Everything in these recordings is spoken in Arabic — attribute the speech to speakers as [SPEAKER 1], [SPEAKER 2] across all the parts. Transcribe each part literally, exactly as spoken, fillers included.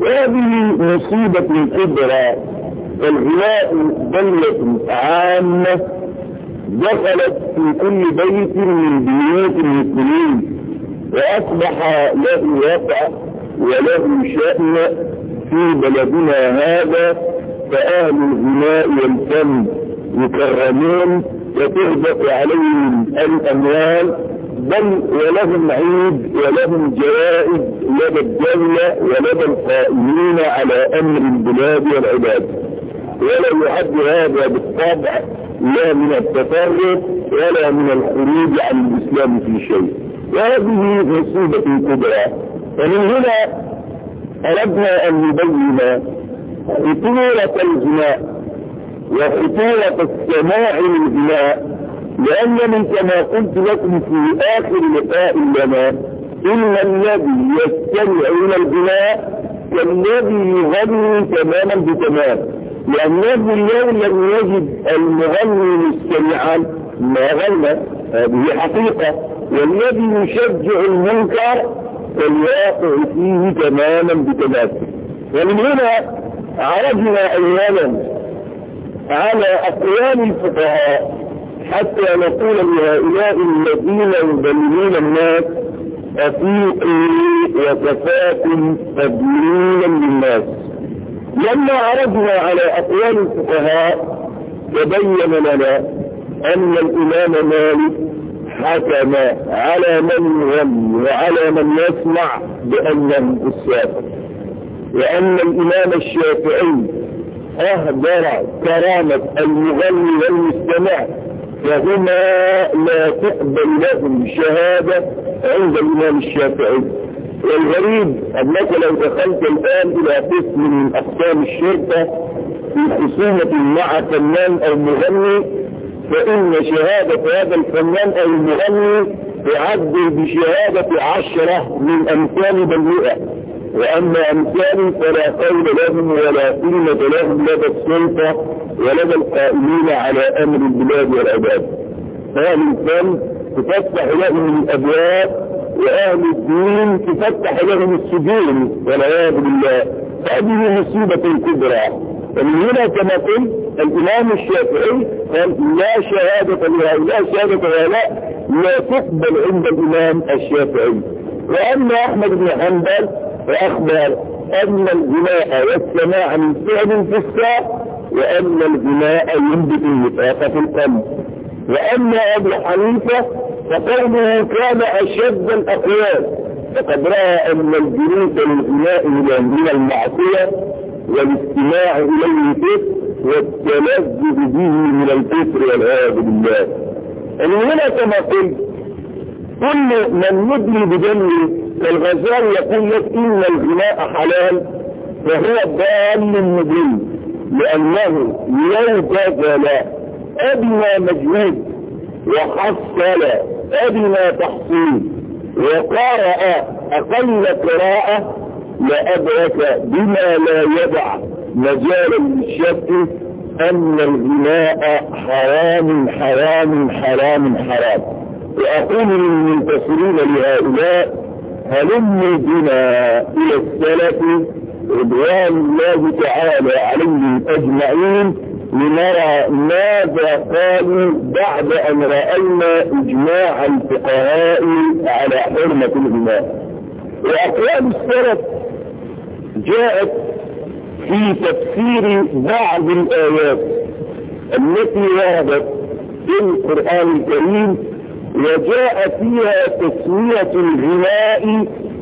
[SPEAKER 1] هذه مصيبة كبرى. الغناء دولة عامة دخلت في كل بيت من بيوت المسلمين، وأصبح له وقع وله شأن في بلدنا هذا. فأهل الغناء والفن يكرمون وتهدف عليهم الأموال، بل ولهم عيد ولهم جوائز لدى الدولة ولدى القائمين على أمر البلاد والعباد. ولا يعد هذا بالطبع لا من التفرق ولا من الخروج عن الإسلام في شيء، وهذه مصيبة كبرى. ومن هنا أردنا أن نبين خطورة الغناء وخطورة السماع للغناء، لأنني كما قلت لكم في آخر لقاء لنا إن الذي يستمع إلى الغناء كالذي يغني تماما بتمام، لأنه اليوم لم يجد المغني مستمعا ما غنى، هذه حقيقة. والذي يشجع المنكر فالواقع فيه تماما بتمام. ومن هنا عرضنا أولا على أقوال الفقهاء حتى نقول لهؤلاء الذين يضللون الناس أفيقوا وكفاكم تضليلا للناس. لما عرضنا على أقوال الفقهاء تبين لنا أن الإمام مالك حكم على من يغني وعلى من يسمع بأنه السافر، وأن الإمام الشافعي أهدر كرامة المغني والمستمع، فهما لا تقبل لهم شهادة عند الإمام الشافعي. والغريب أنك لو دخلت الآن إلى قسم من أقسام الشرطة في خصومة مع فنان أو مغني، فإن شهادة هذا الفنان أو المغني تعدل بشهادة عشرة من أمثال بل وأما أمثال فلا قول لهم ولا قيمة لهم لدى السلطة ولدى القائمين على أمر البلاد والعباد. أهل الفن تفتح لهم الأبواب، وأهل الدين تفتح لهم السجون والعياذ بالله. هذه مصيبة كبرى. ومن هنا كما قلت الإمام الشافعي قال لا شهادة لهؤلاء، شهادة هؤلاء لا تقبل عند الإمام الشافعي. وأما أحمد بن حنبل فأخبر أن الغناء والسماع من فعل في الساق، وأن الغناء ينبت النفاق في القلب. وأما أبو حنيفة فقوله كان أشد الأقوال، فقد رأى أن الجلوس للغناء من المعصية والاستماع إليه كفر، والتلذذ به من الكفر والعياذ بالله. ومن هنا كما قلت كل من يدلي بدله الغزالي يقول لك إن الغناء حلال فهو ضال مبين، لأنه لو بذل أدنى مجهود وحصل أدنى تحصيل وقرأ أقل قراءة لأدرك بما لا يدع مجالا للشك أن الغناء حرام حرام حرام حرام. وأقول للمنتصرين لهؤلاء هلموا بنا إلى السلف رضوان الله تعالى عليهم أجمعين لنرى ماذا قالوا بعد أن رأينا إجماع الفقهاء على حرمة الغناء. وأقوال السلف جاءت في تفسير بعض الآيات التي وردت في القرآن الكريم، وجاء فيها تسمية الغناء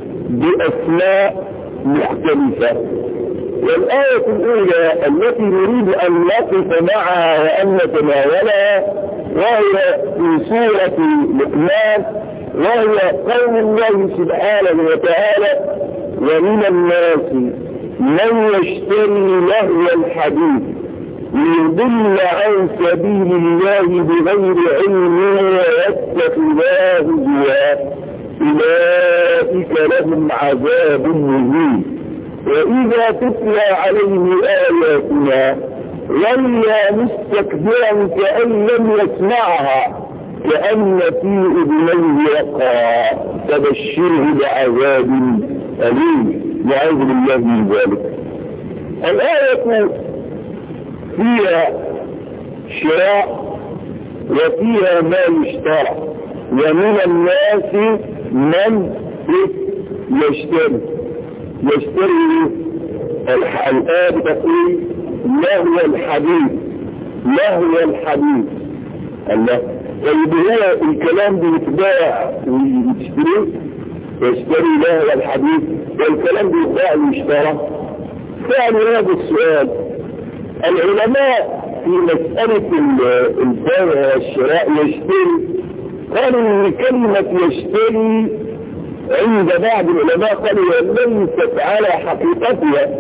[SPEAKER 1] بأسماء مختلفة. والآية الأولى التي نريد أن نقف معها وأن نتناولها وهي في سورة لقمان، وهي قول الله سبحانه وتعالى ومن الناس من يشتري لهو الحديث ليضل عن سبيل الله بغير علم ويتخذها هزوا أولئك لهم عذاب مهين. وإذا تتلى عليه آياتنا ولى مستكبرا كأن لم يسمعها كأن في أذنيه وقرا فبشره بعذاب أليم. نعوذ بالله من ذلك. الآية فيها شراء وفيها ما يشترى، ومن الناس من يشتري يشتري الآية تقول لهو الحديث لهو الحديث الله. طيب هو الكلام بيتباع ويشتري يشتري لهو الحديث، والكلام بيتباع ويشترى. فعلا هذا السؤال العلماء في مسألة البيع والشراء يشتري قالوا ان كلمة يشتري عند بعض العلماء قالوا ليست على حقيقتها،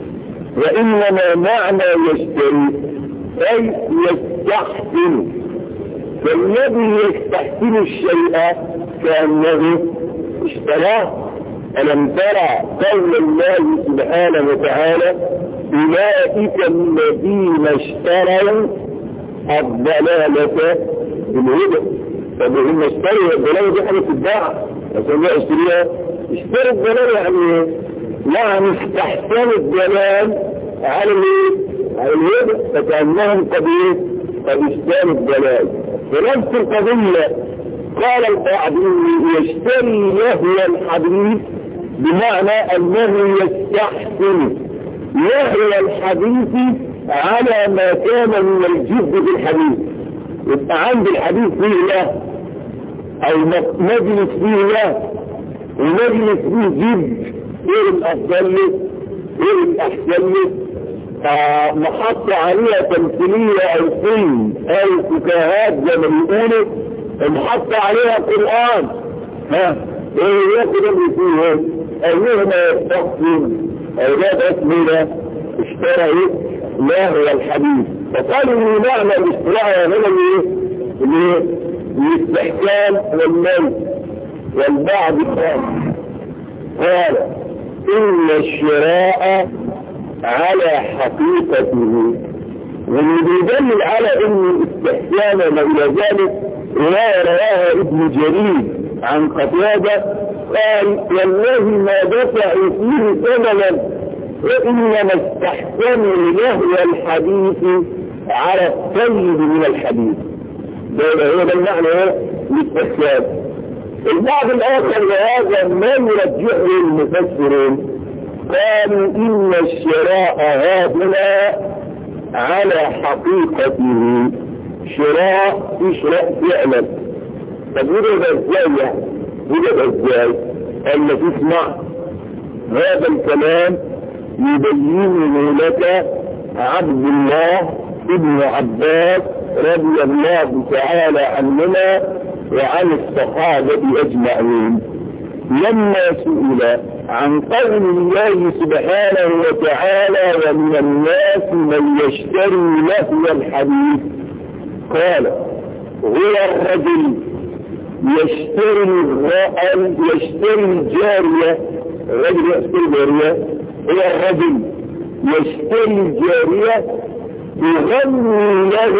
[SPEAKER 1] وإنما معنى يشتري أي يستحسن، فالذي يستحسن الشيء كأنه اشتراه. ألم ترى قول الله سبحانه وتعالى أولئك الذين اشتروا الضلالة بالهدى. طب هم اشتروا الضلالة دي حاجة تتباع عشان لا اشتريها؟ اشتروا الضلالة يعني يعني استحسنوا الضلال على على الهدى، فكأنهم قد قد اشتروا الضلال. ونفس القضية قال البعض يشتري لهو الحديث بمعنى أنه يستحسن لهو الحديث على ما كان من الجد في الحديث. يبقى عند الحديث فيه له أو مجلس فيه له ومجلس فيه جد، ايه الأفضل له ايه الأحسن له، آه محط عليها تمثيلية أو فيلم أو فكاهات زي ما بيقولوا، محط عليها قرآن، ها ايه ياخد اللي فيه ايهما يستحسن او جاد اسمنا اشترى لهو الحديث. فقالوا ان معنى الاشتراء هنا ايه؟ الاستحسان والموت. والبعض قال ان الشراء على حقيقته، واللي بيدل على ان الاستحسان وما الى ذلك رواية رواها ابن جرير عن قتادة قال والله ما دفعوا فيه ثمنا وإنما استحسنوا لهو الحديث على الطيب من الحديث. ده هو ده المعنى للاستحسان. البعض الآخر وهذا ما يرجحه المفسرون قالوا إن الشراء هذا على حقيقته، شراء يشراء فعلا. طب وده ازاي يعني؟ وده ازاي؟ اما تسمع هذا الكلام يبينه لك عبد الله ابن عباس رضي الله تعالى عنهما وعن الصحابة اجمعين لما سئل عن قول الله سبحانه وتعالى ومن الناس من يشتري لهو الحديث، قال هو الرجل يشتري الرجل يشتري الجارية، الرجل يشتري الجارية، هو الرجل يشتري الجارية يغني له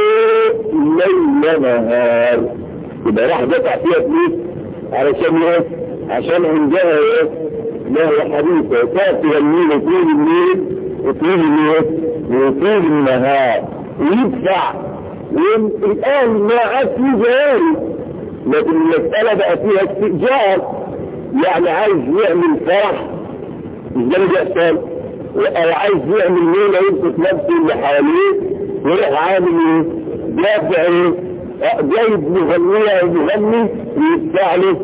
[SPEAKER 1] ليل نهار. يبقى راح دفع فيها فلوس علشان ايه؟ عشان عندها ايه؟ له حديثة وكانت تغني له طول الليل وطول الليل وطول النهار ويدفع. والآن ما عاد في جاري، لكن المسألة بقى فيها استئجار، يعني عايز يعمل فرح مش ده اللي بيحصل، او عايز يعمل ليلة يمسك نفسه اللي حواليه ويروح عامل ايه؟ دافع ايه؟ جايب مغنية او مغني ويدفع له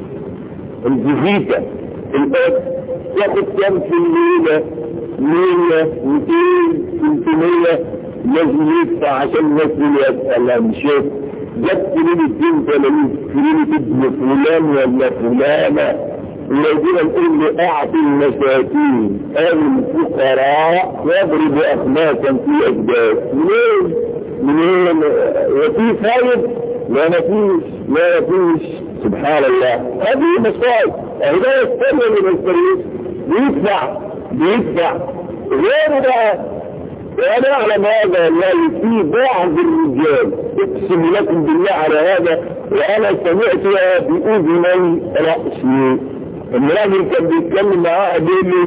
[SPEAKER 1] الجزيكة الأب ياخد كام في الليلة؟ مية ميتين ثلاثمية لازم يدفع عشان الناس اللي يسألها مش جت ليلة بنت ليلة ابن فلان ولا فلانة الذين نقول له اعطي المساكين او الفقراء واضرب اخماسا في اجداد. منين؟ منين؟ وفي فايد؟ لا مفيش لا مفيش. سبحان الله هذه مصائب. هذا يستمر من الفريق بيدفع بيدفع غير بقى. وانا اعلم هذا والله في بعض الرجال اقسم لكم بالله على هذا، وانا سمعت باذني راسي ان الراجل كان بيتكلم معاه بيقول لي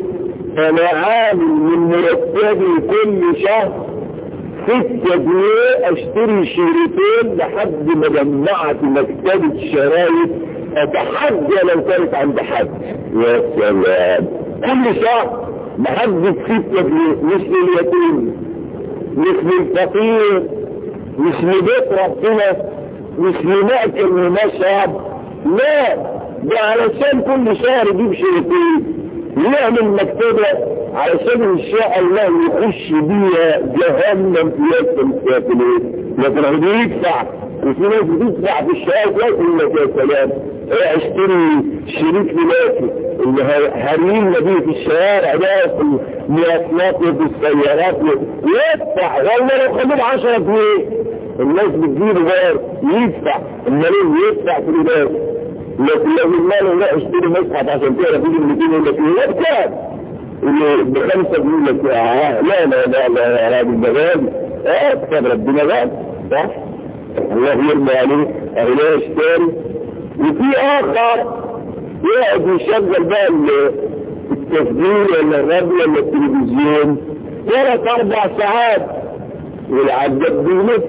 [SPEAKER 1] انا عامل من مرتبي كل شهر ستة جنيه اشتري شريطين لحد ما جمعت مكتبة شرايط اتحدى لو كانت عند حد. يا سلام، كل شهر بحدد ستة جنيه، مش لليتيم، مش للفقير، مش لبيت ربنا، مش لمأكل ومشرب، لا، ده علشان كل شهر يجيب شريطين يعمل مكتبة علشان ان شاء الله يخش بيها جهنم في يوم الكافرين. لكن هو بيدفع، وفي ناس بتدفع في الشهر يقول لك يا سلام ايه اشتري شريط ملاكي اللي هرمين بيه في الشوارع ده في المواصلات وفي السيارات ويدفع، والله لو خدوا عشرة جنيه الناس بتجيب غير يدفع، المالين يدفع في الناس. لكن لو المال لا اشتري مصحف عشان تقرا فيه المتين يقول لك ايه بكام؟ اللي بخمسه يقول لك اه لا لا لا لا يا راجل ده غالي، اه كتاب ربنا غالي صح؟ الله يرضى عليه اهلا اشتري. وفي اخر يقعد يشغل بقى التسجيل ولا الراديو ولا التلفزيون ثلاث اربع ساعات والعداد بيلف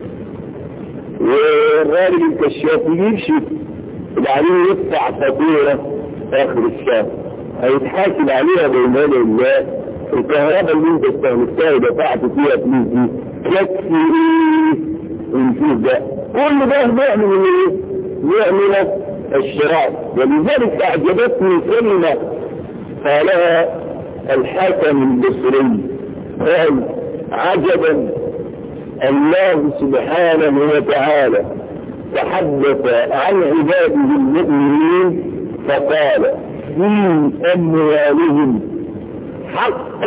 [SPEAKER 1] والراجل الكشاف يمشي وبعدين يدفع فاتوره اخر الشهر هيتحاسب عليها بين يدي الله. الكهرباء اللي انت استهلكتها ودفعت فيها فلوس دي تكفي ايه؟ ونشوف ده كل ده بيعمل ايه؟ بيعمل الشراء. ولذلك اعجبتني كلمه قالها الحاكم البصري قال عجبا الله سبحانه وتعالى تحدث عن عباده المؤمنين فقال في أموالهم حق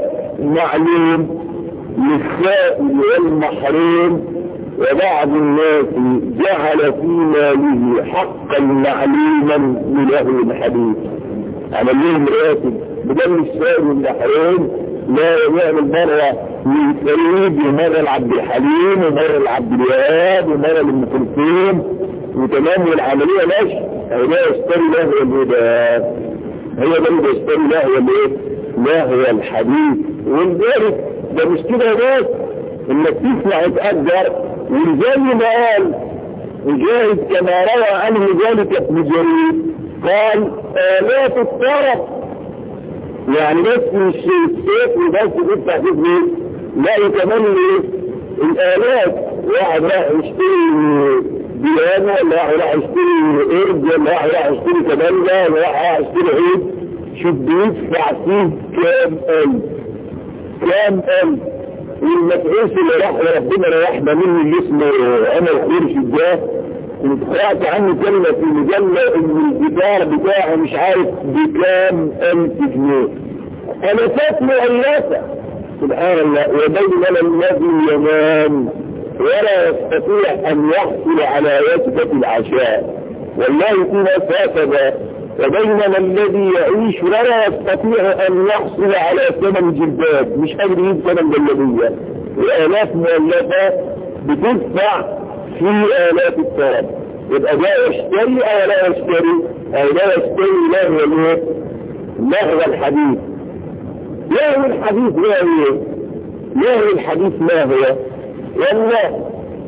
[SPEAKER 1] معلوم للسائل والمحروم وبعض الناس جعل في ماله حقا معلوما لله الحديث. عمل لهم راتب بدل السائل والمحروم لا يعمل مرة من فريد ومرة لعبد الحليم ومرة لعبد الوهاب ومرة لأم كلثوم وتمام والعملية ماشي. هي يشتري له الهدى، هي ده اللي يشتري له الايه؟ له الحديث. ولذلك ده مش كده بس انك تسمع تقدر، وزي ما قال مجاهد كما روى عنه ذلك ابن جرير قال آلات الطرف، يعني بس مش السيف وبس تدفع فيه فلوس، لا كمان الآلات. واحد راح يشتري بيانو ولا واحد راح يشتري قرد ولا واحد راح يشتري كمانجا ولا واحد راح يشتري عيد، شوف بيدفع فيه كام ألف كام ألف. والمسؤول اللي راح ربنا ريحنا منه اللي اسمه عمر خورشيد ده كنت قرأت عنه كلمة في مجلة ان الجدار بتاعه مش عارف بكام ألف جنيه، ألفات مؤلفة سبحان الله. وبينما الذي ينام ولا يستطيع أن يحصل على وجبة العشاء، والله في ناس هكذا. وبينما الذي يعيش ولا يستطيع أن يحصل على ثمن جلباب، مش قادر يجيب ثمن جلابية، وآلاف مؤلفة بتدفع في آلاف الطرف. يبقى ده يشتري أو لا يشتري؟ أو لا يشتري لهو الايه؟ لهو الحديث. لهو الحديث ما هو؟ لهو الحديث ما هو؟ والله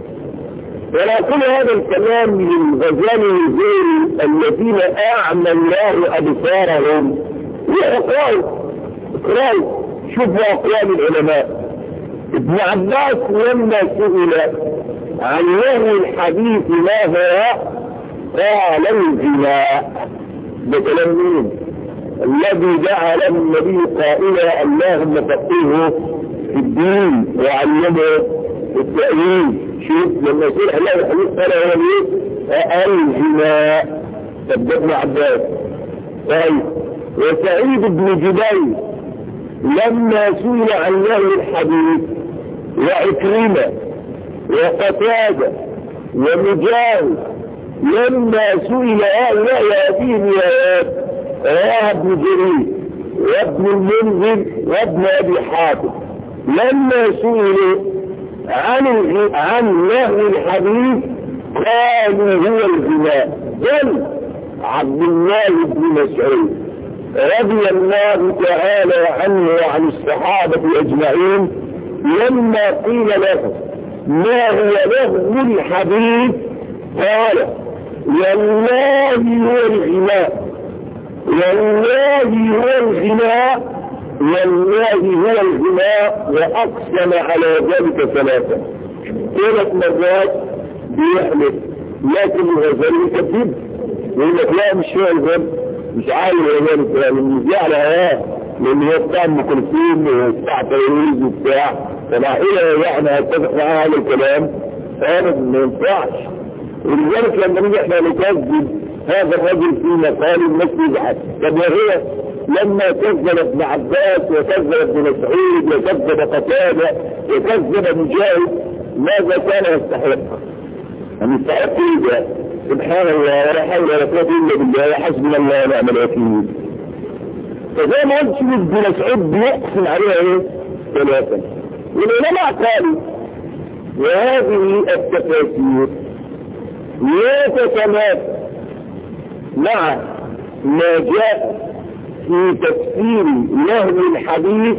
[SPEAKER 1] ولا كل هذا الكلام للغزالي والزهري الذين أعمى الله أبصارهم وأقرأوا اقرأوا شوفوا أقوال العلماء. ابن عباس لما سئل عن لهو الحديث ما هو قال الغناء. ده كلام مين؟ الذي جعل النبي قائلا اللهم فقهه في الدين وعلمه التأويل. شوف لما يصير الله الحديث قال هو ايه؟ الغناء. طب ابن عباس. طيب وسعيد بن جبير لما سئل عن لهو الحديث وعكرمة وقتادة ومجاهد لما سئل هؤلاء هذه الروايات رواه ابن جرير وابن المنذر وابن ابي حاتم لما سئلوا عن عن لهو الحديث قالوا هو الغناء. بل عبد الله بن مسعود رضي الله تعالى عنه وعن الصحابة أجمعين لما قيل له ما هو لغو الحديث قال والله هو الغناء والله هو الغناء والله هو الغناء، وأقسم على ذلك ثلاثة. ثلاث مرات بيحلف، لكن الغزالي كذب يقول لك لا مش هو الغنى، مش عارف الغزالي يعني مش على هواه، لأن هو بتاع أم كلثوم وبتاع تيرويز وبتاع، فمع إيه يعني أتفق معاه هذا الكلام؟ فأنا ما ينفعش. ولذلك لما نيجي احنا نكذب هذا الرجل في مقال الناس يزعل. طب وهي لما كذب ابن عباس وكذب ابن مسعود وكذب قتادة وكذب مجاهد ماذا كان يستحق؟ أن يستحق إيه؟ سبحان الله ولا حول ولا قوة إلا بالله حسبنا الله ونعم الوكيل. فزي ما قلت ابن مسعود بيقسم عليها ايه؟ ثلاثة. والعلماء قالوا وهذه التفاسير لا تتماثل مع ما جاء في تفسير لهو الحديث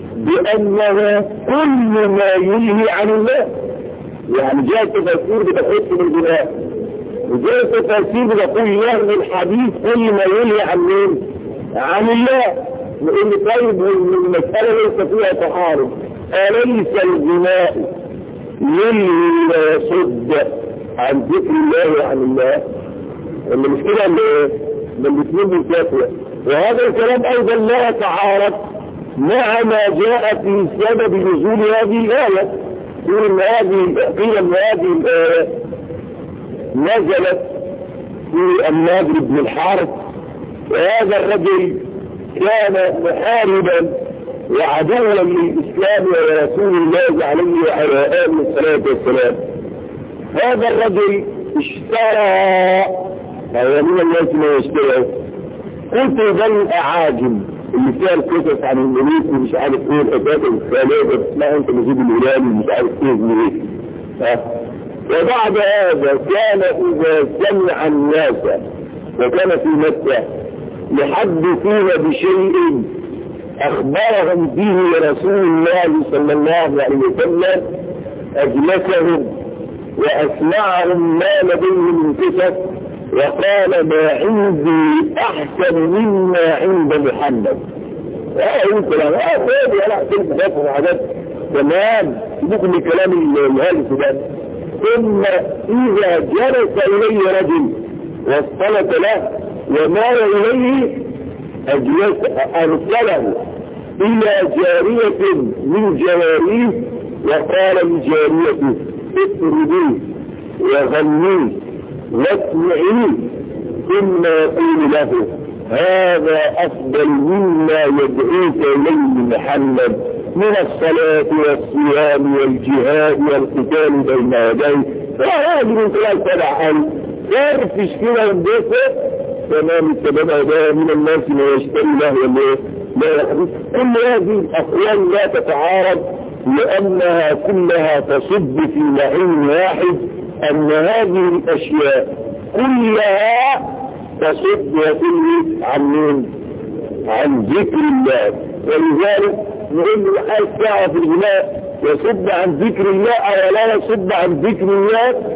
[SPEAKER 1] بأنه كل ما يلهي عن الله. يعني جاء تفسير بتخص بالبناء، وجاء تفسير بتقول لهو الحديث كل ما يلهي عن مين؟ عن الله. لأن طيب المسألة ليس فيها تحارب. أليس الغناء يلهي ويصد عن ذكر الله وعن الله؟ اللي مش كده اللي ايه؟ اللي الاثنين بالكافية. وهذا الكلام ايضا لا يتعارض مع ما جاء في سبب نزول هذه الآية. يقول ان هذه قيل ان هذه الآية نزلت في النضر بن الحارث، وهذا الرجل كان محاربا وعدوا للإسلام ورسول الله عليه وعلى آله الصلاة والسلام. هذا الرجل اشترى، هو من الناس ما يشتروا كتب الأعاجم اللي فيها القصص عن الملوك ومش عارف ايه الحكايات الخالية اسمها انت مزيد الهلالي مش عارف ايه الملوك. وبعد هذا كان إذا سمع الناس وكان في مكة يحدثون بشيء أخبرهم به رسول الله صلى الله عليه وسلم أجلسهم وأسمعهم ما لديهم من قصص وقال ما عندي أحسن مما عند محمد. اه انت لا اه فادي انا احسن بذلك وحاجات تمام بكم الكلام الهالف ده. ثم إذا جلس إليه رجل واصطلت له ومال إليه أجلس أرسله إلى جارية من جواريه وقال لجاريته اطرديه وغنيه واسمعيه ثم يقول له هذا أفضل مما يدعوك إليه محمد من الصلاة والصيام والجهاد والقتال بين يديه. فهذه من خلال سبع ألف يرفش كده وندفع تمام السبب ده من الناس ما يشتري له ولا لا يحدث. كل هذه الأقوال لا تتعارض لأنها كلها تصب في معين واحد أن هذه الأشياء كلها تصب وتلهي عن مين؟ عن ذكر الله. ولذلك نقول له حال ساعة في الغناء يصب عن ذكر الله أو لا يصب عن ذكر الله.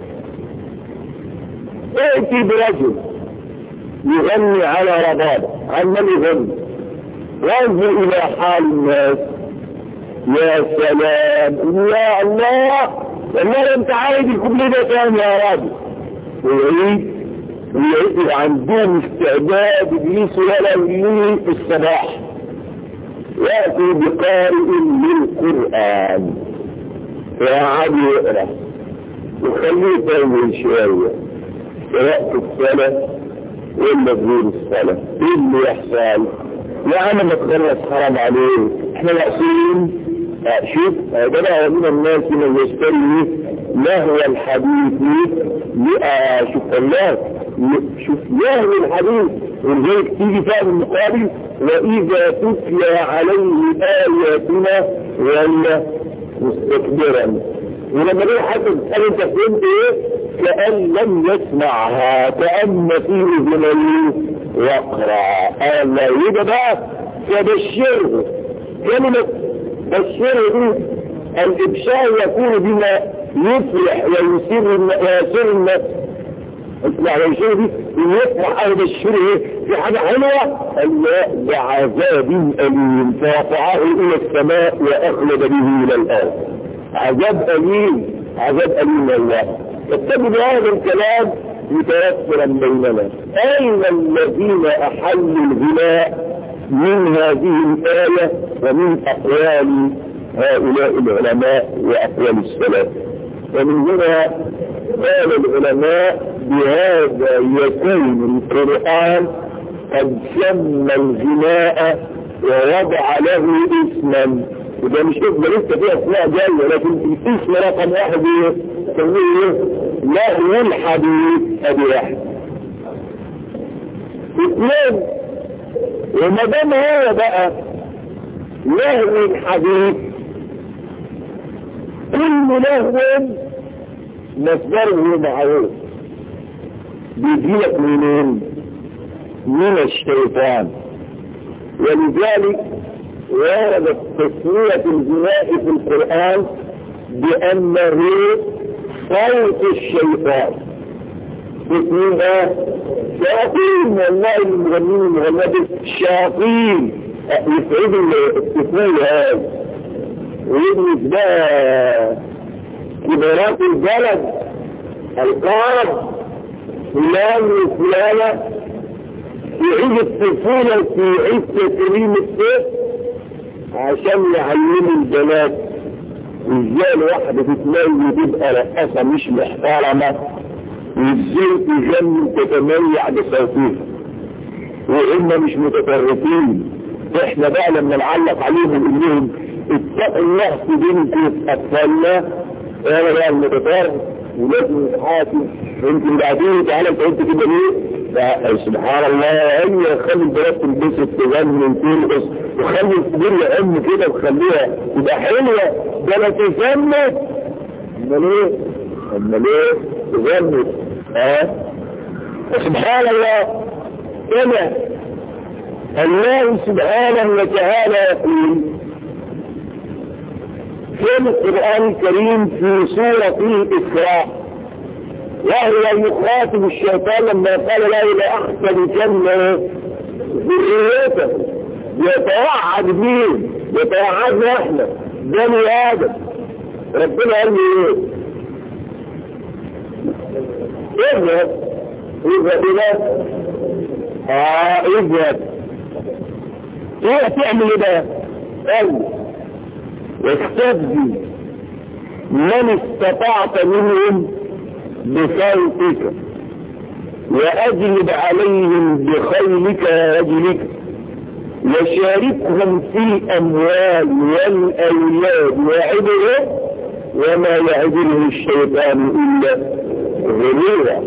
[SPEAKER 1] ائتي برجل يغني على ربابة، عن من يغني؟ وانظر إلى حال الناس، يا سلام يا الله والله انت عايز الكل ده تاني يا راجل. ويعيد ويعيد عندهم استعداد ابليس ولا يليه في الصباح يأتي بقارئ للقرآن ويقعد يقرأ وخليه يطول شوية سواء في الصلاة ولا غير الصلاة. ايه اللي يحصل؟ يا عم ما تخلص حرام عليه احنا ناقصين. شوف هذا من الناس من يشتري لهو الحديث شوف الله شوف لهو الحديث ولذلك تيجي فهم المقابل وإذا تتلى عليه آياتنا ولا مستكبرا. ولما ليه حتى تسأل انت فهمت ايه؟ كأن لم يسمعها كأن فيه اذنيه واقرأ. الله يبقى بقى فبشره. كلمة بشره دي الإبشار يكون بما يفرح ويسر ويسر النفس. اسمع الإبشار دي يفرح أو بشره في حاجة حلوة الله بعذاب أليم فرفعه إلى السماء وأخلد به إلى الأرض. عذاب أليم، عذاب أليم الله. فاتبعوا بهذا الكلام متوفرا بيننا. أين الذين أحلوا الغناء من هذه الآية ومن أقوال هؤلاء العلماء وأقوال السلف؟ ومن هنا قال العلماء بهذا يكون القرآن قد سمى الغناء ووضع له اسما. وده مش اسم لسه فيه اسماء جايه، لكن الاسم رقم واحد يسميه لهو الحديث. ادي واحد. اثنين، وما دام هو بقى لهو الحديث كل لهو مصدره معروف بيجيلك منين؟ من الشيطان. ولذلك وردت تسمية الغناء في القرآن بأنه صوت الشيطان. اسمها شياطين، والله المغنين المغنات شياطين يسعد الطفول هذا ويدرس بقى كبارات البلد القارب فلان وفلانة في عيد الطفولة في عيد تكريم الطفل عشان يعلموا البنات ازاي الواحدة تتميز تبقى رقصة مش محترمة، وازاي تغني تتميع بصوتها، وهم مش متطرفين. احنا بقى لما نعلق عليهم نقول لهم اتقوا الله في بنت اطفالنا، انا بقى المتطرف ولازم نتحاسب. يمكن بعدين تعالى انت قلت كده ليه؟ سبحان الله. هي خلي البنات تلبس تغني وترقص وخلي الكبير يعم كده وخليها تبقى حلوه. ده انا تسمت امال ايه؟ امال ايه؟ تغني ها؟ سبحان الله. كما الله سبحانه وتعالى يقول في القرآن الكريم في سورة الإسراء، وهو يخاطب الشيطان لما قال لا إلى أحسن كلمة ذريته يتوعد مين؟ يتوعدنا احنا بني آدم. ربنا قال لي ايه؟ اذهب اذهب الى اه اذهب ايه تعمل ايه بقى؟ قال واستفزي من استطعت منهم بصوتك وأجلب عليهم بخيلك ورجلك وشاركهم في الأموال والأولاد وعدهم وما يعدله الشيطان إلا غرورا.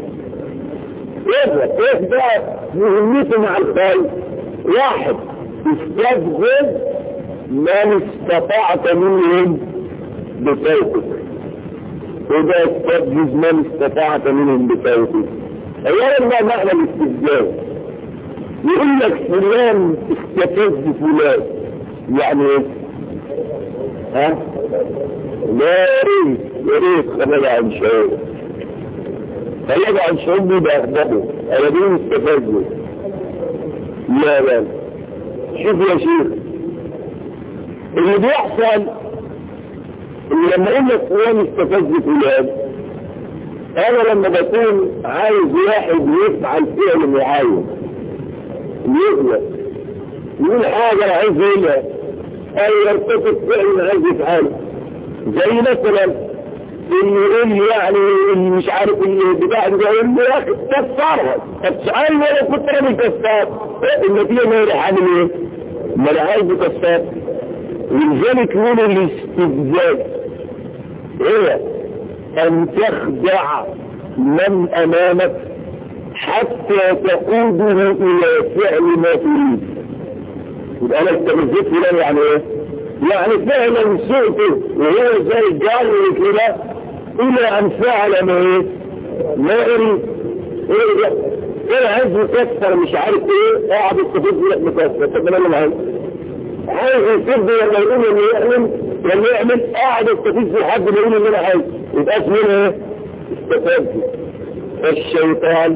[SPEAKER 1] إذا إيه بقى مهمته مع الخيل؟ واحد، استفزز من استطعت منهم بصوتك. وده استفزز من استطعت منهم بصوتك. أولا ما معنى الاستفزاز؟ يقول لك فلان استفز فلان، يعني ايه؟ ها؟ لا يا ريت يا ريت خلال عن شعور خلال عن شعور بيبقى أخبره أنا دين استفزه. لا لا شوف يا شيخ اللي بيحصل اللي لما اقول لك فلان استفز فلان، انا لما بكون عايز واحد يفعل فعل معين يغلط يقول حاجة انا عايز يقولها او يرتكب فعل انا عايز يفعله، زي مثلا اللي يقول لي يعني اللي مش عارف اللي بتاع ده يقول لي يا اخي كسرها. طب سؤال انا كنت انا كسر النتيجه ما هي عامل ايه؟ ما انا عايز كسر. ولذلك يقول الاستفزاز ايه؟ ان تخدع من امامك حتى تقوده الى فعل ما تريد. يبقى انا استفزت فلان يعني ايه؟ يعني فعلا سوءته وهو زي الجاري كده الى ان فعل ما ايه؟ ما اريد. ايه ده؟ كان عايز يكسر مش عارف ايه قاعد يستفيد لك مكسر. طب انا اللي عايز عايز يسد لما يقول انه يعمل لما يعمل قاعد يستفيد لحد ما يقول ان انا عايز يبقى اسمه ايه؟ استفاد. الشيطان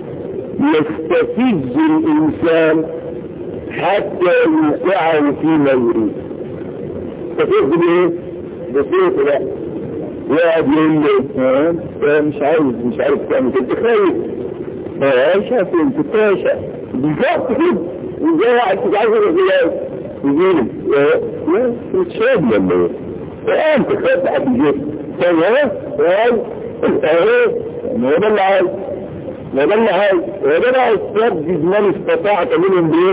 [SPEAKER 1] يستفز الانسان حتى يوقعه فيما يريد. يستفز بايه؟ بصوته بقى يقعد يقول له مش عايز مش عارف تعمل كنت خايف اه شايف انت تاشا بالظبط كده ازاي واحد مش عايز الرجال يجيله لا مش شاب لما ايه انت خايف حد يجيله ثاني ايه ايه انت ايه ما ده اللي عايز ما ده اللي عايز وده بقى استفزز من استطاعت منهم بايه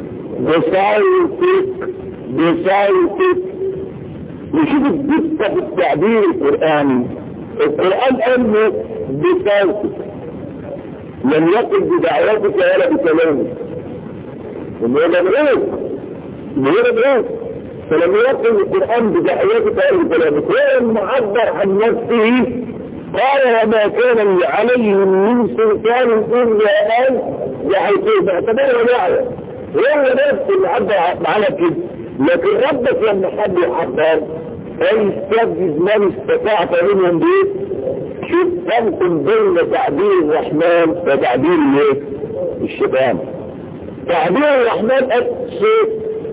[SPEAKER 1] بصوتك بصوتك. نشوف الدقة في التعبير القرآني. القرآن قال له بصوتك لم يقل بدعوتك ولا بكلامك. اللي هو بدعوك اللي هو بدعوك فلم يقل القرآن بدعوتك ولا بكلامك. وإن معبر عن نفسه قال وما كان عليهم من سلطان إلا أن يحيطوه باعتباره دعوة. هو نفسه اللي عبر معنا كده. لكن ربك لما حد يحضر فيستفز من استطاعت منهم بيه. شوف فرق بين تعبير الرحمن وتعبير الايه؟ الشيطان. تعبير الرحمن الصوت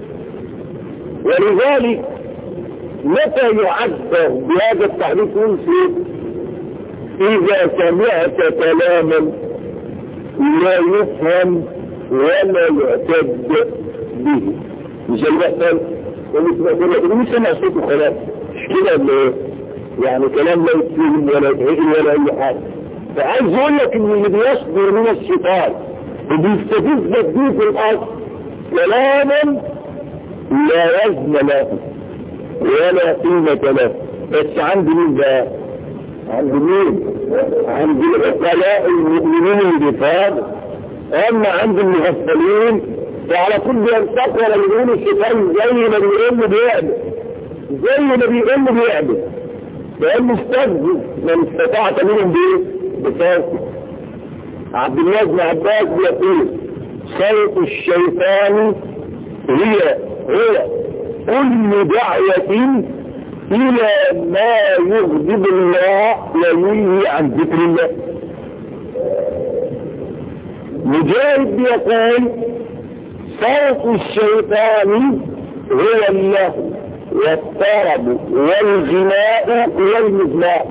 [SPEAKER 1] ولذلك متى يعبر بهذا التعبير كل صوت؟ إذا سمعت كلاما لا يفهم ولا يعتد به. مش البحثان ومش سمع صوته خلاص مش كده اللي يعني كلام لا يتفهم ولا يتعقل ولا اي حاجه. فعايز اقول لك ان اللي بيصدر من الشيطان وبيستفز بيه في الاصل كلاما لا وزن له ولا قيمه له. بس عند مين بقى؟ عند مين؟ عند العقلاء المؤمنين اللي بيفهموا. اما عند المغفلين فعلى كل ينطق ولا يقول الشيطان زي ما بيقول له بيعمل زي ما بيقول له بيعمل لأنه استفزز من استطاعت منهم بايه؟ بصوته. عبد الله بن عباس يقول صوت الشيطان هي هو كل دعوة إلى ما يغضب الله وينهي عن ذكر الله. مجاهد يقول صوت الشيطان هو اللهو والطرب والغناء والمزمار.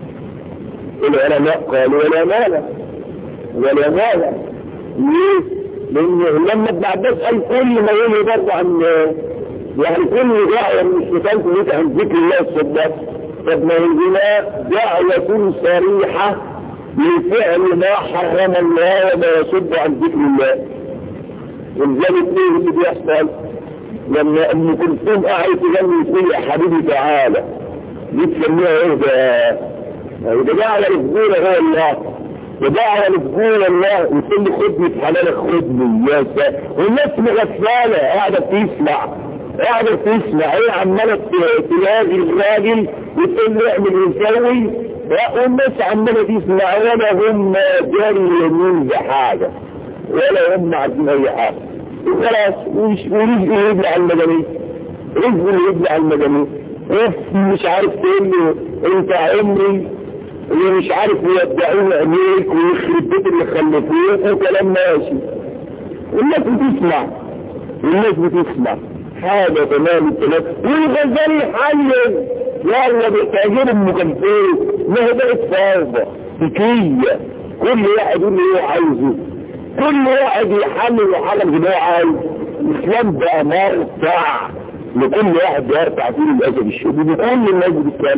[SPEAKER 1] العلماء قالوا ولا مانع ولا مانع. ليه؟ لأنه لما ابن عباس قال كل ما يقول برضه عن يعني كل دعوة من الشيطان تريد عن ذكر الله الصدق. طب ما الغناء دعوة صريحة لفعل ما حرم الله وما يصد عن ذكر الله. ولذلك ايه اللي بيحصل لما ام كلثوم قاعد تغني تقول يا حبيبي تعالى دي تسميها ايه ده؟ ده دعوه لفضول هو الله ودعوه لفضول الله وتقول لي خدني في حلالك خدني يا ساتر. والناس مغفاله قاعده بتسمع قاعده بتسمع هي عماله تلاقي الراجل وتقول له اعمل وسوي والناس عماله تسمع ولا هم جاري يمين بحاجه ولا هم عارفين اي حاجه وخلاص. ورزقه يبلع المجانين رزقه يبلع المجانين مش عارف تقول له انت عمري ومش عارف يودعون عينيك ويخرب بيت اللي خلفوه وكلام ماشي. والناس بتسمع والناس بتسمع حاجه تمام الكلام. والغزالي حلل يلا بتعجب ام كلثوم ما هي بقت فوضى فكريه كل واحد يقول اللي هو عايزه كل واحد يحلل وحلل اللي هو عايز. الاسلام بقى مرتع لكل واحد يرفع فيه الاسد الشديد وكل الناس بتتكلم.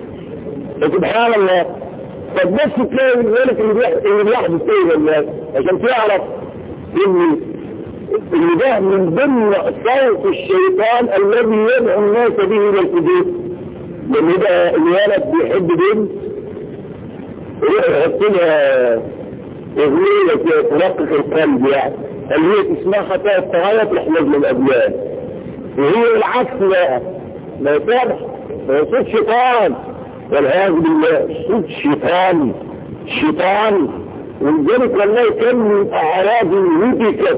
[SPEAKER 1] فسبحان الله. طب بس تلاقي ذلك اللي بيحدث ايه للناس عشان تعرف ان اللي ده من ضمن صوت الشيطان الذي يدعو الناس به الى الفجور. لان ده الولد بيحب بنت يروح يحط لها اغنيه كده ترقق القلب يعني اللي هي تسمعها تقعد تعيط لحمد من الابنان. وهي العكس بقى ما يصبح ما صوت شيطان والعياذ بالله صوت شيطان شيطان ولذلك والله كم من أعراض هتكت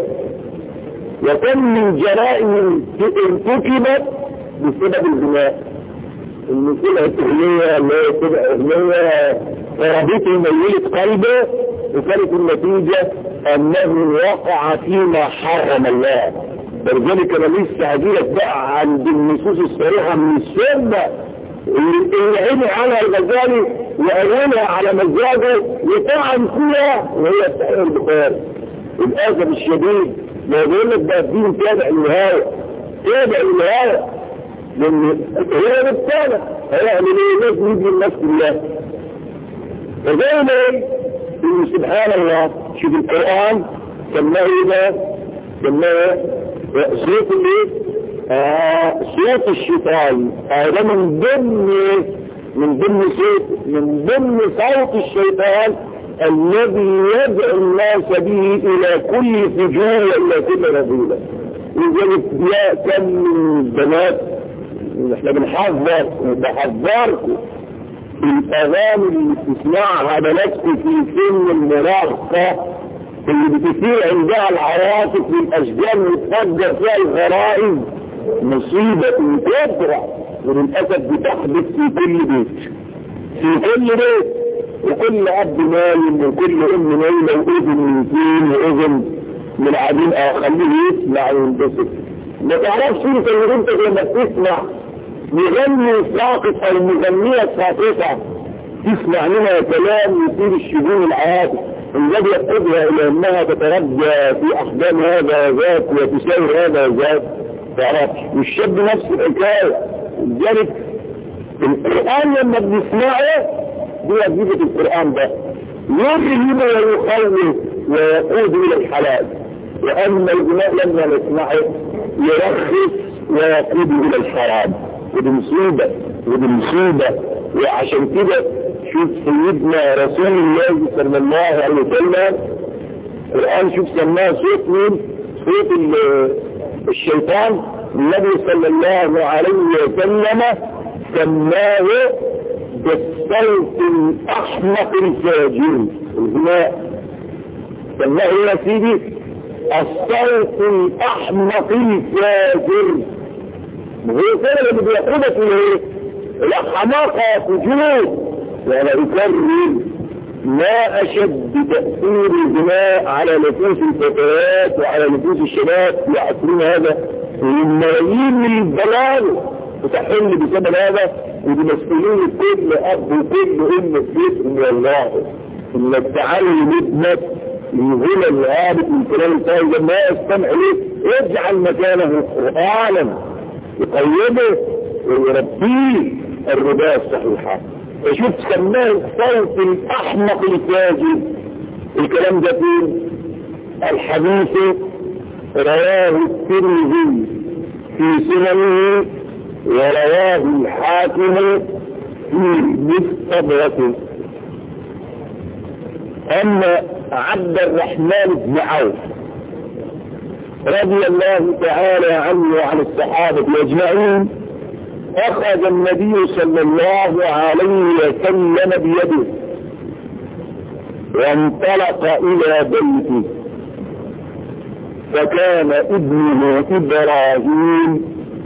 [SPEAKER 1] وكم من جرائم ارتكبت بسبب البناء. المسيلة التغنية اللي هي تبقى أغنية وربيته ميلة قلبه، وكانت النتيجة أنه وقع فيما حرم الله. ولذلك أنا لسه هجيلك بقى عند النصوص الصريحة من السنة اللي عيني عنها الغزالي وأولها على مزاجه وطعن فيها، وهي الصحيح البخاري. للأسف الشديد ما بيقول لك ده الدين تابع للهوى، تابع للهوى، لأن هي بالتالي هيعمل ايه؟ لازم يجي الناس كلها. فزي ما ايه؟ إن سبحان الله شوف القرآن سماه ايه ده؟ سماه صوت الايه؟ آه صوت الشيطان. هذا من ضمن من ضمن صوت من ضمن صوت الشيطان الذي يدعو الناس به الى كل فجور والى كل رذيلة. لذلك يا كم من البنات احنا بنحذر بحذركم الاغاني اللي بتسمعها بناتكم في سن المراهقة اللي بتثير عندها العواطف والاشجار وتفجر فيها الغرائز، مصيبة كبرى وللأسف بتحدث في كل بيت، في كل بيت، وكل أب نايم وكل أم نايمة وإذن من فين وإذن من عدين أخليه يسمع وينبسط. ما تعرفش انت اللي انت لما تسمع مغني ساقط أو مغنية ساقطة تسمع منها كلام يثير الشجون العاطف الذي يقودها إلى أنها تترجى في أحضان هذا ذات وتساوي هذا ذات. تعرفش والشاب نفس الحكاية. لذلك القرآن لما بنسمعه دي وظيفة القرآن ده يرهب ويخوف ويقود إلى الحلال، وأما الغناء لما نسمعه يرخص ويقود إلى الحرام. ودي مصيبة ودي مصيبة. وعشان كده شوف سيدنا رسول الله صلى الله عليه وسلم الآن شوف سماه صوت مين؟ صوت الشيطان. النبي صلى الله عليه وسلم سماه بالصوت الأحمق الفاجر. الغناء سماه يا سيدي الصوت الأحمق الفاجر. وهو كان اللي بيقودك الايه؟ الحماقة فجور. وانا اكرر ما اشد تأثير الغناء على نفوس الفتيات وعلى نفوس الشباب في عصرنا هذا، والملايين من الضلال وتحل بسبب هذا. ودي مسؤولية كل اب وكل ام في بيتهم والله انك تعلم ابنك الغنى الهابط من كلام الفايدة ما يستمع ليه، يجعل مكانه قرآنا يقيده ويربيه الرباية الصحيحة. فشوف سماه الصوت الأحمق الفاجر. الكلام ده فين؟ الحديث رواه الترمذي في سننه ورواه الحاكم في مستدركه. أما عبد الرحمن بن عوف رضي الله تعالى عنه وعن الصحابة أجمعين أخذ النبي صلى الله عليه وسلم بيده وانطلق إلى بيته، فكان ابنه إبراهيم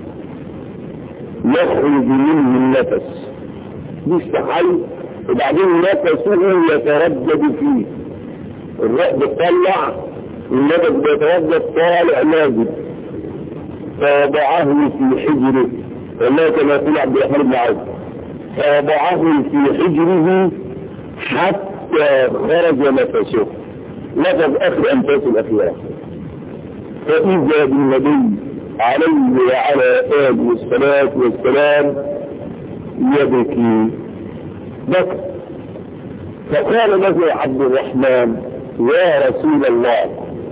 [SPEAKER 1] يخرج منه النفس بيستحي، وبعدين نفسه يتردد فيه. الرأب طلع النفس بيتردد طالع نازل، فوضعه في حجره. والله كما يقول عبد الرحمن بن عوف فوضعه في حجره حتى خرج نفسه، نفذ اخر انفاس الاخيره. فاذا بالنبي عليه وعلى اله الصلاه والسلام يبكي بكى. فقال له عبد الرحمن يا رسول الله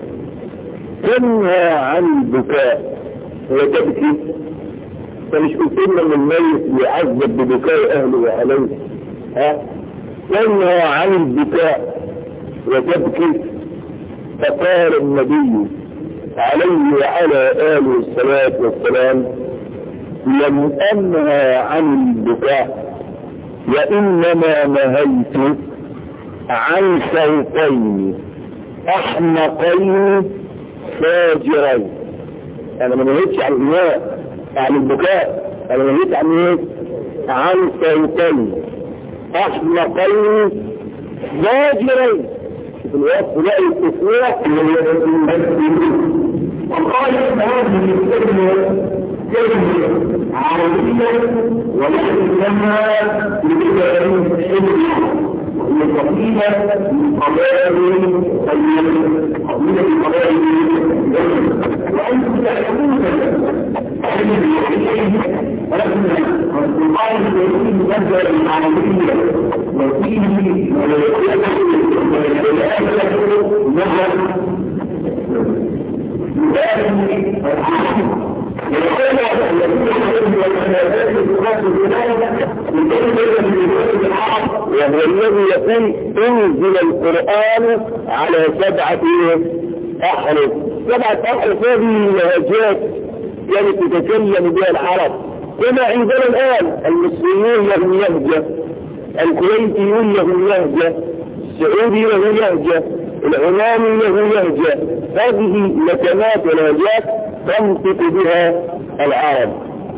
[SPEAKER 1] تنهى عن البكاء وتبكي؟ فمش قلت لنا ان الميت يعذب ببكاء اهله وعليه؟ ها تنهى عن البكاء وتبكي؟ فقال النبي عليه وعلى اله الصلاه والسلام لم انهى عن البكاء وانما نهيت عن سوقين احمقين فاجرين. انا ما نهيتش عن الغناء عن البكاء، انا نهيت عن ايه؟ عن سوقين احمقين فاجرين. في الوقت لا التسويق وقال هذه الكلمة كلمة عربية ولكنها لكلمة حلوة وهي قبيلة من قبائل قبيلة من قبائل وأنتم تعلمون ولكن القرآن الكريم نزل العربية وفيه وهو الذي يقول انزل القرآن على سبعة احرف. سبعة احرف هذه لهجات كانت تتكلم بها العرب كما عندنا الان. المصريون لهم لهجة، الكويتيون لهم لهجة، السعودي له لهجة، العماني له لهجة. هذه لكنات ولهجات تنطق بها العرب.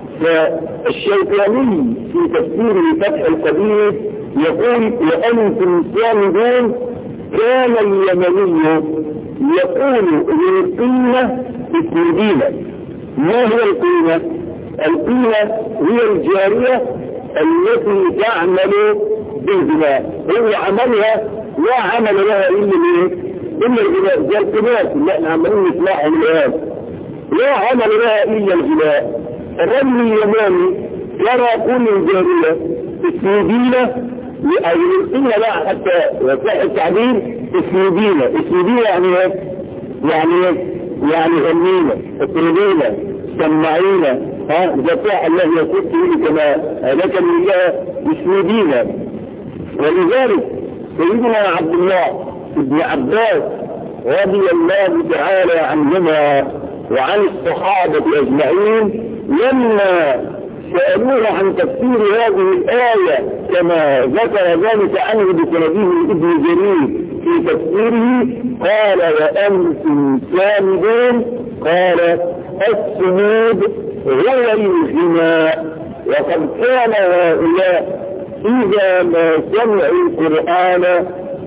[SPEAKER 1] فالشيطاني في تفسير فتح القدير يقول وأنتم سامدون كان اليمني يقول للقيمة اسم دينة. ما هي القيمة؟ القيمة هي الجارية التي تعمل بالبناء، هو عملها لا عمل لها إلا ايه؟ إلا البناء. زي القناة اللي احنا عمالين نسمعهم الآن لا عمل لها إلا البناء. الرجل اليماني كان يقول الجارية اسم دينة أو القيمة لا حتى يصح التعبير اسم دينة. اسم دينة يعني ايه؟ يعني ايه؟ يعني غنينا اطردينا سمعينا ها زفاح الله يكون فيه كما هذاك الله يسندينا. ولذلك سيدنا عبد الله بن عباس رضي الله تعالى عنهما وعن الصحابة أجمعين لما سألوه عن تفسير هذه الآية كما ذكر ذلك عنه بسنده ابن جرير في تفسيره قال وأنتم سامدون قال السمود هو الغناء. وقد كان هؤلاء إذا ما سمعوا القرآن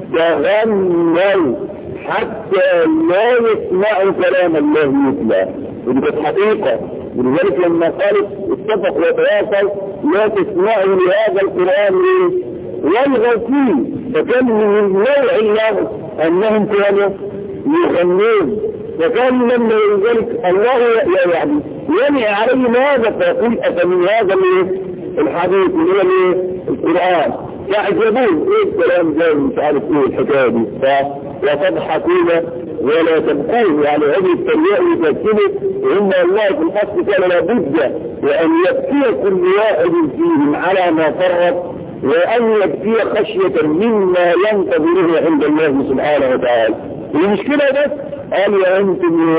[SPEAKER 1] تغنوا حتى لا يسمعوا كلام الله يتلى. ودي كانت حقيقة. ولذلك لما قالت اتفق وتواصل لا تسمعوا لهذا القرآن والغوا فيه، فكان من النوع الله أنهم كانوا يغنون. فكان لما ذلك الله يعني ينهي عليهم هذا فيقول أفمن هذا الحديث اللي هو القرآن يعجبون ايه الكلام ده مش عارف ايه الحكايه دي وتضحكون ولا تبكون. يعني هذه التربيه يتكلم وهم الله في الاصل كان لابد وان يبكي كل واحد فيهم على ما فرط وان يبكي خشيه مما ينتظره عند الله سبحانه وتعالى. المشكله بس قال يا انتم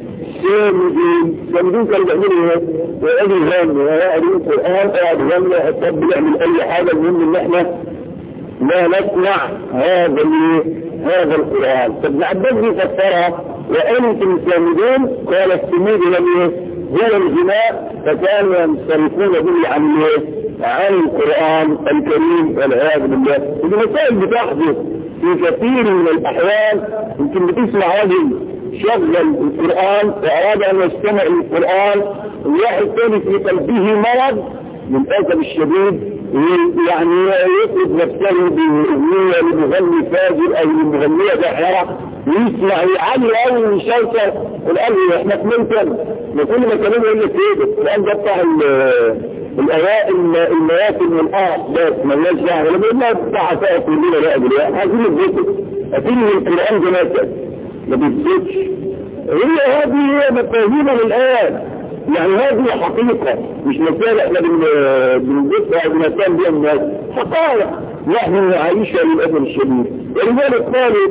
[SPEAKER 1] سامدين سامدين كانوا بيعملوا ايه؟ وقالوا يغنوا ويقعدوا القرآن قاعد يغنوا الطب يعمل اي حاجة. المهم ان احنا لا نسمع هذا هذا القرآن. فابن عباس فسرها وانتم سامدون قال السمود هو الغناء فكانوا ينصرفون به عن عن القرآن الكريم والعياذ بالله. المسائل بتحدث في كثير من الاحوال. يمكن بتسمع رجل شغل القرآن وأراد أن يستمع للقرآن وواحد ثاني في قلبه مرض للأسف الشديد يعني يطلب نفسه بأغنية لمغني فاجر أو لمغنية دحرة ويسمع يعلي أول من شوكة والقال له إحنا في ممكن لكل ما كلمه يقول لك إيه الآن ده بتاع الأوائل المياسم والآخ بس ملاش دعوة لما يقول لها بتاع ساعة كلنا لا أجل عايزين الذكر أتين من القرآن جناسك ما بيتزيدش. هي هذه هي مفاهيم الآن. يعني هذه حقيقة مش مسألة احنا بنبصها او بنتهم بها الناس حقائق نحن نعيشها للأسف الشديد. ولذلك قالوا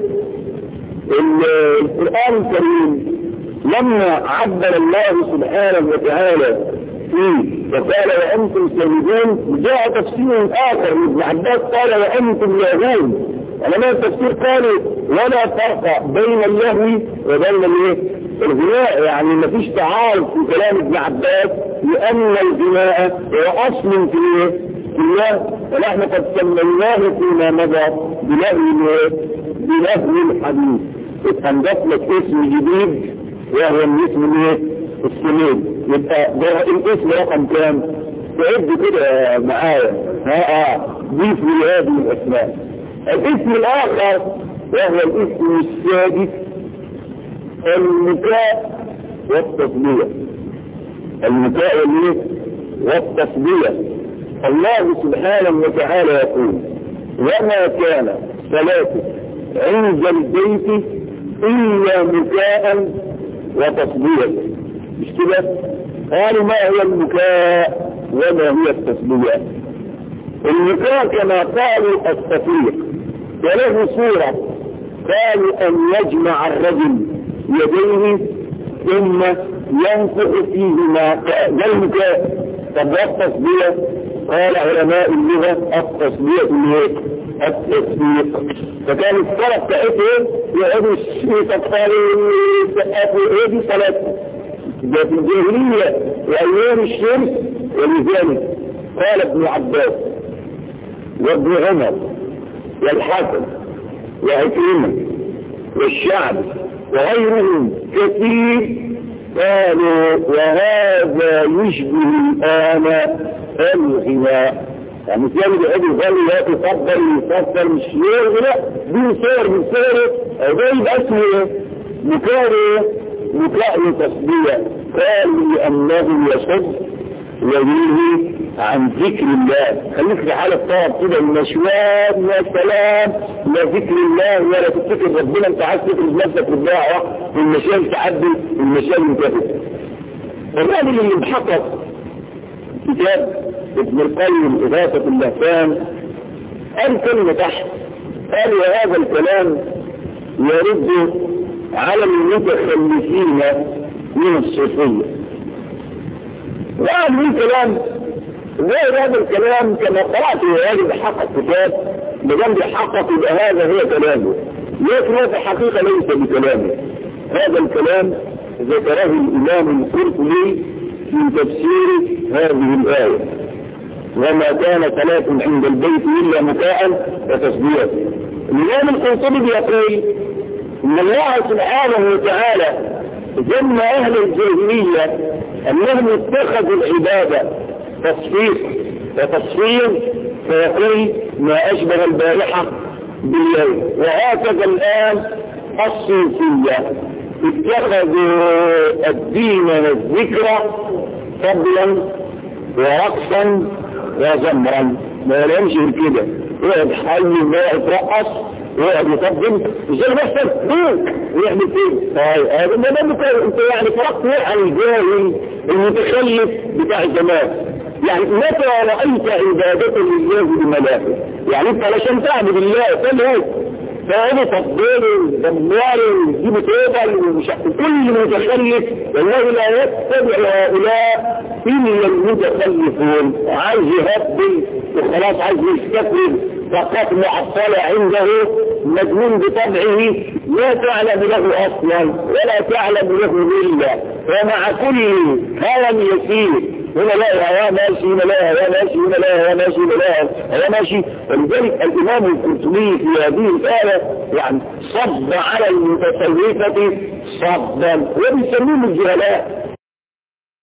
[SPEAKER 1] القرآن الكريم لما عبر الله سبحانه وتعالى فيه وقال وأنتم سامدون جاء تفسير آخر ابن عباس قال وأنتم لاغون علماء التفسير قالوا ولا فرق بين اللهو وبين الايه الغناء، يعني ما فيش تعارض في كلام ابن عباس لان الغناء هو اصل في ايه في الله، ونحن قد سميناه فيما مضى بلهو ايه بلهو الحديث. اتنضف لك اسم جديد وهو الاسم الايه السنين. يبقى ده الاسم رقم كام؟ تعد كده معايا ها اه ضيف لهذه الاسماء. الاسم الاخر وهو الاسم السادس المكاء والتصدية. المكاء والتصدية. الله سبحانه وتعالى يقول وما كان صلاتك عند البيت إلا مكاء وتصدية. مش كده؟ قالوا ما هو المكاء وما هي التصدية؟ المكاء كما قالوا الصفيق وله صورة، قالوا أن يجمع الرجل يديه ثم ينفخ فيهما ده المكاء. طب التصدية قال علماء اللغة التصدية التصديق. فكان الصلاة بتاعتهم يقعدوا يتقالوا يسقفوا ايه دي صلاتهم ده في الجاهلية وأيام الشرك. ولذلك قال ابن عباس وابن عمر والحسن وعكرمة والشعب وغيرهم كثير قالوا وهذا يشبه الآن الغناء. يعني مثال بيقول الغني لا تفضل يفضل مش يغنى دي صور من صوره ده يبقى اسمه مكاء مكاء تصدية. قالوا لأنه يصد ويلهي عن ذكر الله. خليك في حالة طاب كده المشوار يا سلام لا ذكر الله ولا تفتكر ربنا. انت عايز تفرض نفسك بالدعوة والمشاكل تعدي المشاكل منتهية. الراجل اللي محقق كتاب ابن القيم إغاثة اللهفان قال كلمة تحت، قال وهذا الكلام يرد على المتخلفين من الصوفية. وقال من كلام غير هذا الكلام كما قرأت ويجب حقق كتاب بجنب حقق يبقى هذا هو كلامه، لكن هذا في الحقيقة ليس بكلامه. هذا الكلام ذكره الإمام القرطبي في تفسير هذه الآية وما كان صلاة عند البيت إلا مكاء وتصدية. الإمام القرطبي يقول إن الله سبحانه وتعالى ذم أهل الجاهلية أنهم اتخذوا العبادة تصفيق وتصفير، فيقول ما أشبه البارحة بالليل. وهكذا الآن الصوفية اتخذوا الدين والذكر فضلا ورقصا وزمرا. ما يمشي كده يقعد حي ويقعد رقص ويقعد يقدم ازاي بس دوك ويعمل كده. طيب هذا ده انت يعني فرقت عن الجاهل المتخلف بتاع الزمان. يعني متى رأيت عبادة لله بملائكة؟ يعني انت علشان تعبد الله تلهو فهذا تفضيل دمار يجيب توبل ومش كل متخلف والله لا يتبع هؤلاء إلا المتخلفون. عايز يهبل وخلاص عايز يستكبر فقط معطلة عنده مجنون بطبعه لا تعلم له أصلا ولا تعلم له ملة. ومع كل هوى يسير هنا لا هوا ماشي هنا لا هوا ماشي هنا لا هوا ماشي هنا لا هوا ماشي. ولذلك الإمام القرطبي في هذه الآية يعني صب على المتسلفة صبا وبيسميهم الجهلاء.